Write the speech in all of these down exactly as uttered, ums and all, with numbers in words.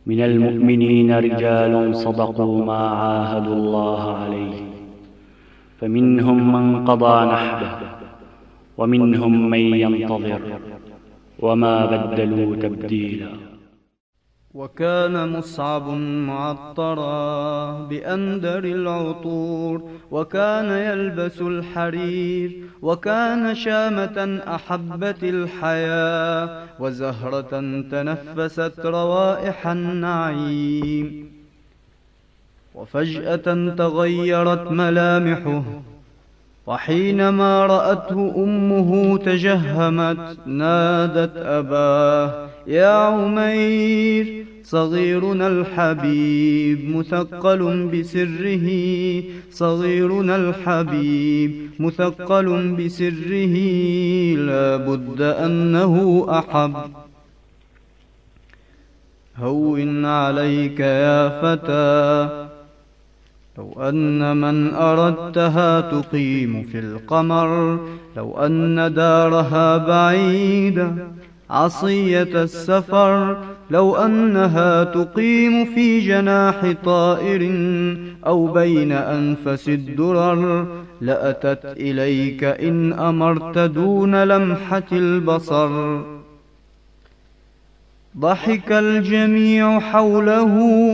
من المؤمنين رجال صدقوا ما عاهدوا الله عليه، فمنهم من قضى نحبه ومنهم من ينتظر وما بدلوا تبديلا. وكان مصعب معطرا بأندر العطور، وكان يلبس الحرير، وكان شامة أحبت الحياة، وزهرة تنفست روائح النعيم. وفجأة تغيرت ملامحه، وحينما رأته أمه تجهمت، نادت أباه: يا عمير، صغيرنا الحبيب مثقل بسره، صغيرنا الحبيب مثقل بسره، لا بد أنه أحب. هون عليك يا فتى، لو أن من أردتها تقيم في القمر، لو أن دارها بعيدة عصية السفر، لو أنها تقيم في جناح طائر أو بين أنفس الدرر، لأتت إليك إن أمرت دون لمحة البصر. ضحك الجميع حوله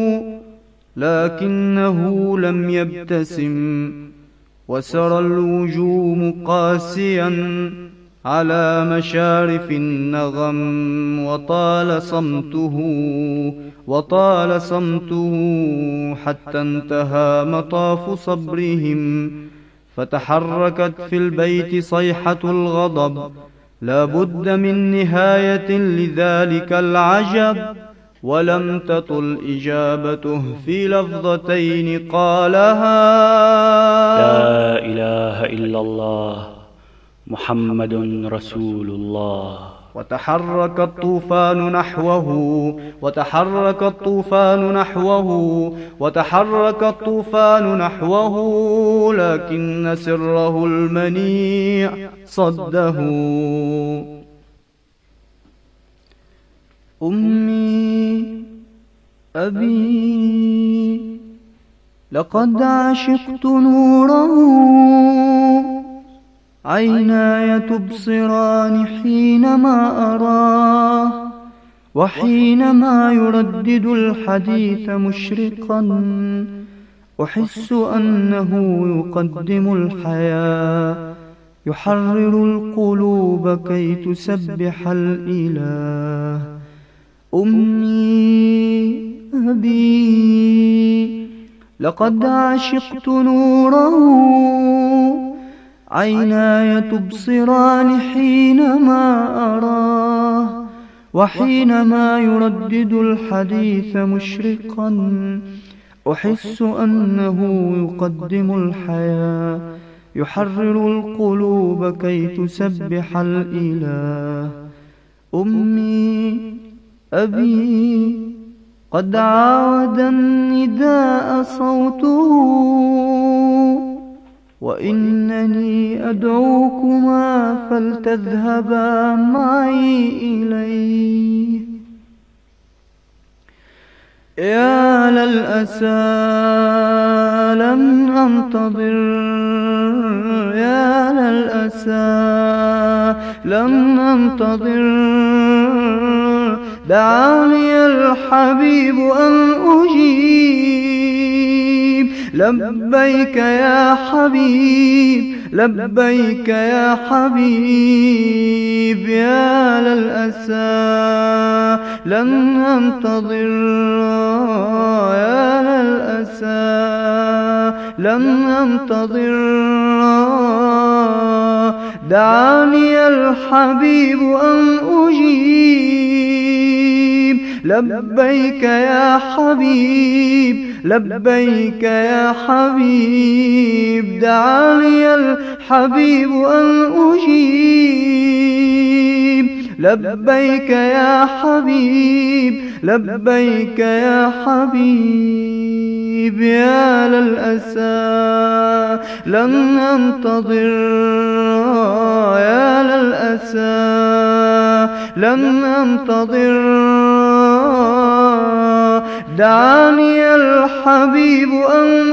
لكنه لم يبتسم، وسرى الوجوم قاسيا على مشارف النغم، وطال صمته وطال صمته حتى انتهى مطاف صبرهم. فتحركت في البيت صيحة الغضب، لا بد من نهاية لذلك العجب، ولم تطل إجابته في لفظتين قالها: لا إله إلا الله محمد رسول الله. وتحرك الطوفان نحوه، وتحرك الطوفان نحوه، وتحرك الطوفان نحوه، لكن سره المنيع صده. أمي، أبي، لقد عشقت نوره، عيناي تبصران حينما أراه، وحينما يردد الحديث مشرقا، أحس أنه يقدم الحياة، يحرر القلوب كي تسبح الإله. أمي، أبي، لقد عشقت نوره، عيناي تبصران حينما أراه، وحينما يردد الحديث مشرقا، أحس أنه يقدم الحياة، يحرر القلوب كي تسبح الإله. أمي، أبي، قد عاود النداء صوته، وإنني أدعوكما فلتذهبا معي إليه. يا للأسى لم أنتظر، يا للأسى لم أنتظر، دعاني الحبيب أن أجيب. لبيك يا حبيب، لبيك يا حبيب، يا للأسى لن أنتظر، يا للأسى لن أنتظر، دعاني الحبيب أن أجيب. لبيك يا حبيب، لبيك يا حبيب، دعاني الحبيب أن أجيب. لبيك يا حبيب، لبيك يا حبيب، يا للأسى لن أنتظر، يا للأسى لن أنتظر، دعاني الحبيب أن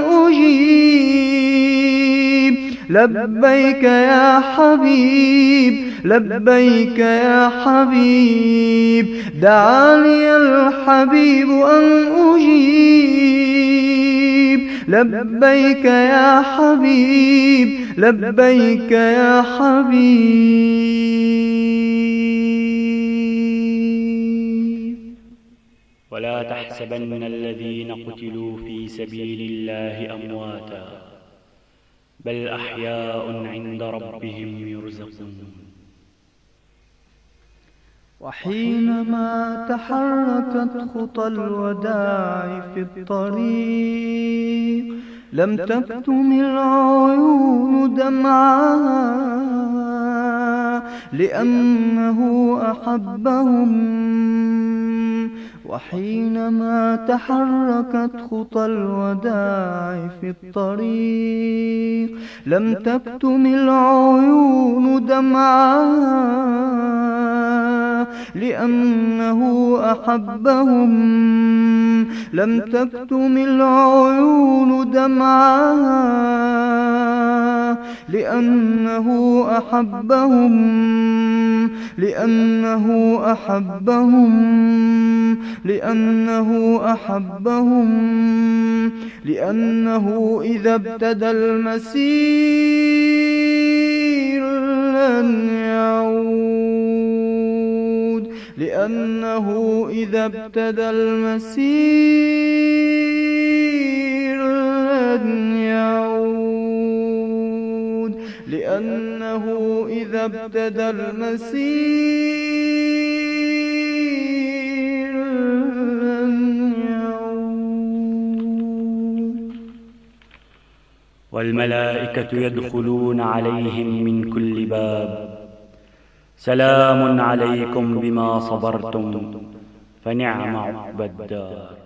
أجيب لبيك يا حبيب لبيك يا حبيب دعاني الحبيب أن أجيب لبيك يا حبيب لبيك يا حبيب. ولا تحسبن الذين قتلوا في سبيل الله أمواتا بل أحياء عند ربهم يرزقون. وحينما تحركت خطى الوداع في الطريق لم تكتم العيون دمعها لأنه أحبهم. وحينما تحركت خطى الوداع في الطريق لم تكتم العيون دمعها لأنه أحبهم. لم تكتم العيون دمعها لأنه أحبهم لأنه أحبهم لأنه أحبهم لأنه إذا ابتدى المسير لن يعود لأنه إذا ابتدى المسير لن يعود لأنه إذا ابتدى المسير لن يعود. والملائكة يدخلون عليهم من كل باب سلام عليكم بما صبرتم فنعم عقبى الدار.